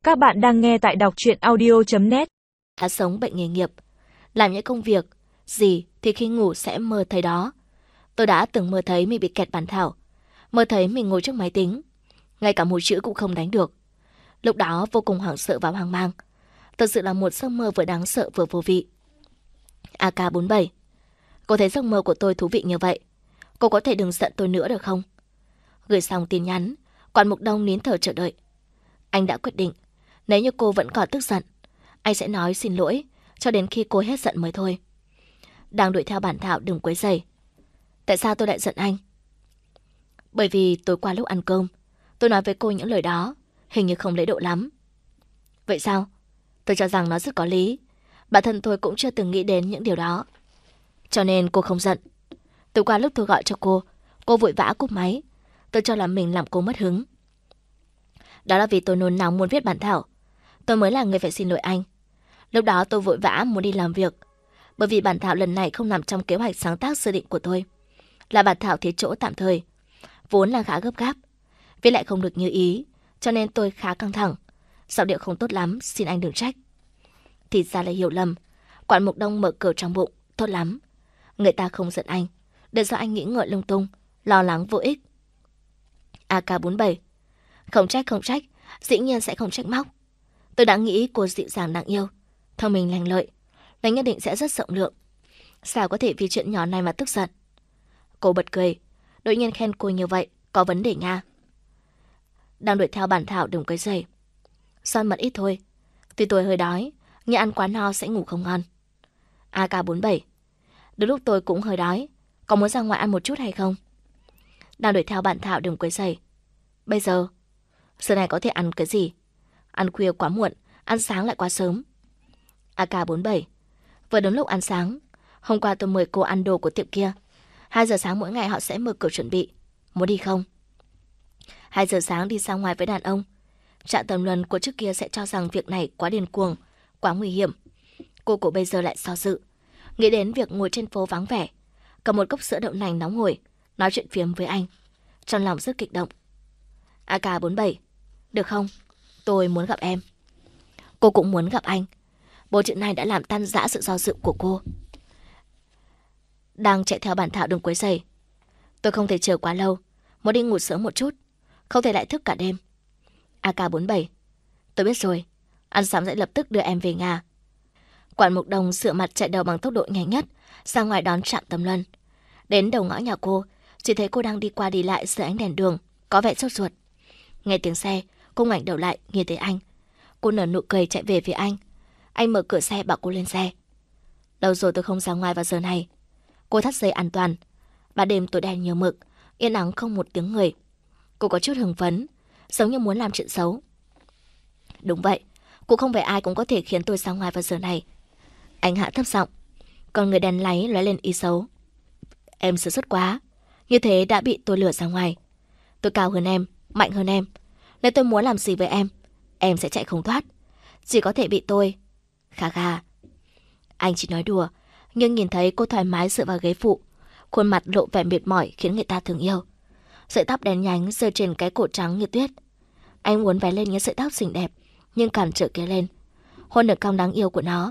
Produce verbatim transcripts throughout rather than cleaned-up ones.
Các bạn đang nghe tại đọc truyện audio chấm net. Đã sống bệnh nghề nghiệp, làm những công việc gì thì khi ngủ sẽ mơ thấy đó. Tôi đã từng mơ thấy mình bị kẹt bản thảo, mơ thấy mình ngồi trước máy tính, ngay cả một chữ cũng không đánh được. Lúc đó vô cùng hoảng sợ và hoang mang. Thật sự là một giấc mơ vừa đáng sợ vừa vô vị. a ca bốn bảy, cô thấy giấc mơ của tôi thú vị như vậy, cô có thể đừng giận tôi nữa được không? Gửi xong tin nhắn, Quản Mục Đông nín thở chờ đợi. Anh đã quyết định, nếu như cô vẫn còn tức giận, anh sẽ nói xin lỗi cho đến khi cô hết giận mới thôi. Đang đuổi theo bản thảo đừng quấy rầy. Tại sao tôi lại giận anh? Bởi vì tối qua lúc ăn cơm, tôi nói với cô những lời đó, hình như không lễ độ lắm. Vậy sao? Tôi cho rằng nó rất có lý. Bản thân tôi cũng chưa từng nghĩ đến những điều đó. Cho nên cô không giận. Tối qua lúc tôi gọi cho cô, cô vội vã cúp máy. Tôi cho là mình làm cô mất hứng. Đó là vì tôi nôn nóng muốn viết bản thảo. Tôi mới là người phải xin lỗi anh. Lúc đó tôi vội vã muốn đi làm việc, bởi vì bản thảo lần này không nằm trong kế hoạch sáng tác dự định của tôi. Là bản thảo thế chỗ tạm thời, vốn là khá gấp gáp, vì lại không được như ý, cho nên tôi khá căng thẳng. Giọng điệu không tốt lắm, xin anh đừng trách. Thì ra là hiểu lầm. Quản Mục Đông mở cửa trong bụng, tốt lắm. Người ta không giận anh, để do anh nghĩ ngợi lung tung, lo lắng vô ích. a ca bốn bảy, không trách không trách, dĩ nhiên sẽ không trách móc. Tôi đã nghĩ cô dịu dàng đáng yêu, thông minh lành lợi, là nhất định sẽ rất rộng lượng. Sao có thể vì chuyện nhỏ này mà tức giận? Cô bật cười, đột nhiên khen cô như vậy, có vấn đề nha. Đang đuổi theo bản thảo đừng quấy rầy. Son mật ít thôi, vì tôi hơi đói, nhưng ăn quá no sẽ ngủ không ngon. a ca bốn bảy, đến lúc tôi cũng hơi đói, có muốn ra ngoài ăn một chút hay không? Đang đuổi theo bản thảo đừng quấy rầy. Bây giờ, giờ này có thể ăn cái gì? Ăn khuya quá muộn, ăn sáng lại quá sớm. a ca bốn bảy, vừa đến lúc ăn sáng, hôm qua tôi mời cô ăn đồ của tiệm kia. Hai giờ sáng mỗi ngày họ sẽ mở cửa chuẩn bị. Muốn đi không? Hai giờ sáng đi ra ngoài với đàn ông. Trạng tầm luân của trước kia sẽ cho rằng việc này quá điên cuồng, quá nguy hiểm. Cô của bây giờ lại do dự, nghĩ đến việc ngồi trên phố vắng vẻ, cầm một cốc sữa đậu nành nóng hổi, nói chuyện phiếm với anh. Trong lòng rất kích động. a ca bốn bảy, được không? Tôi muốn gặp em. Cô cũng muốn gặp anh. Bộ chuyện này đã làm tan rã sự do dự của cô. Đang chạy theo bản thảo đừng quấy rầy. Tôi không thể chờ quá lâu, muốn đi ngủ sớm một chút, không thể lại thức cả đêm. a ca bốn bảy, tôi biết rồi, ăn sáng sẽ lập tức đưa em về nhà. Quản Mục Đông sửa mặt chạy đầu bằng tốc độ nhanh nhất ra ngoài đón Trạm Tầm Luân. Đến đầu ngõ nhà cô, chỉ thấy cô đang đi qua đi lại dưới ánh đèn đường, có vẻ sốt ruột. Nghe tiếng xe, cô ngoảnh đầu lại nhìn thấy anh. Cô nở nụ cười chạy về phía anh. Anh mở cửa xe bảo cô lên xe. Lâu rồi tôi không ra ngoài vào giờ này. Cô thắt dây an toàn. Ban đêm tối đen như mực, yên ắng không một tiếng người. Cô có chút hưng phấn, giống như muốn làm chuyện xấu. Đúng vậy, cũng không phải ai cũng có thể khiến tôi ra ngoài vào giờ này. Anh hạ thấp giọng, còn người đèn láy lóe lên ý xấu. Em sơ suất quá, như thế đã bị tôi lừa ra ngoài. Tôi cao hơn em, mạnh hơn em. Nếu tôi muốn làm gì với em, em sẽ chạy không thoát, chỉ có thể bị tôi. Khà khà. Anh chỉ nói đùa, nhưng nhìn thấy cô thoải mái dựa vào ghế phụ, khuôn mặt lộ vẻ mệt mỏi khiến người ta thương yêu. Sợi tóc đen nhánh rơi trên cái cổ trắng như tuyết. Anh muốn vén lên những sợi tóc xinh đẹp, nhưng cản trở kia lên, hôn được cong đáng yêu của nó.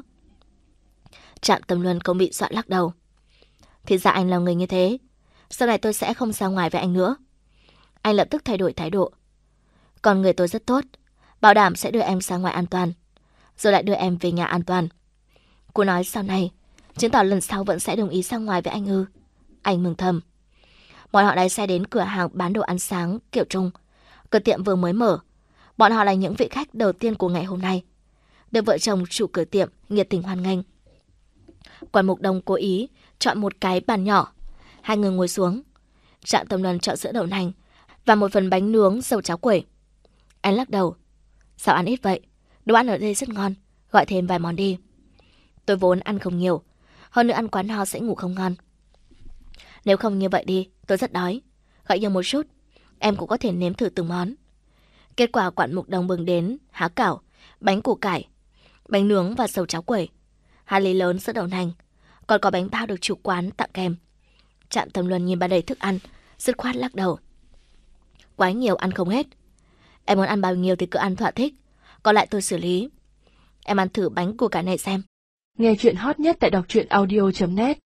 Trạm Tầm Luân không bị dọa lắc đầu. Thì ra anh là người như thế, sau này tôi sẽ không ra ngoài với anh nữa. Anh lập tức thay đổi thái độ. Còn người tôi rất tốt, bảo đảm sẽ đưa em ra ngoài an toàn, rồi lại đưa em về nhà an toàn. Cô nói sau này, chứng tỏ lần sau vẫn sẽ đồng ý ra ngoài với anh ư? Anh mừng thầm. Bọn họ lái xe đến cửa hàng bán đồ ăn sáng kiểu Trung. Cửa tiệm vừa mới mở. Bọn họ là những vị khách đầu tiên của ngày hôm nay. Được vợ chồng chủ cửa tiệm nhiệt tình hoan nghênh. Quản Mục Đông cố ý chọn một cái bàn nhỏ. Hai người ngồi xuống. Trạm Tầm Luân chọn sữa đậu nành và một phần bánh nướng dầu cháo quẩy. Anh lắc đầu. Sao ăn ít vậy? Đồ ăn ở đây rất ngon, gọi thêm vài món đi. Tôi vốn ăn không nhiều, hơn nữa ăn quá no sẽ ngủ không ngon. Nếu không như vậy đi, tôi rất đói. Gọi nhiều một chút, em cũng có thể nếm thử từng món. Kết quả Quản Mục Đông bưng đến há cảo, bánh củ cải, bánh nướng và dầu cháo quẩy, hai ly lớn sữa đậu nành, còn có bánh bao được chủ quán tặng kèm. Trạm Tầm Luân nhìn bà đầy thức ăn, dứt khoát lắc đầu. Quá nhiều ăn không hết. Em muốn ăn bao nhiêu thì cứ ăn thỏa thích, còn lại tôi xử lý. Em ăn thử bánh củ cải này xem. Nghe chuyện hot nhất tại đọc truyện audio chấm net.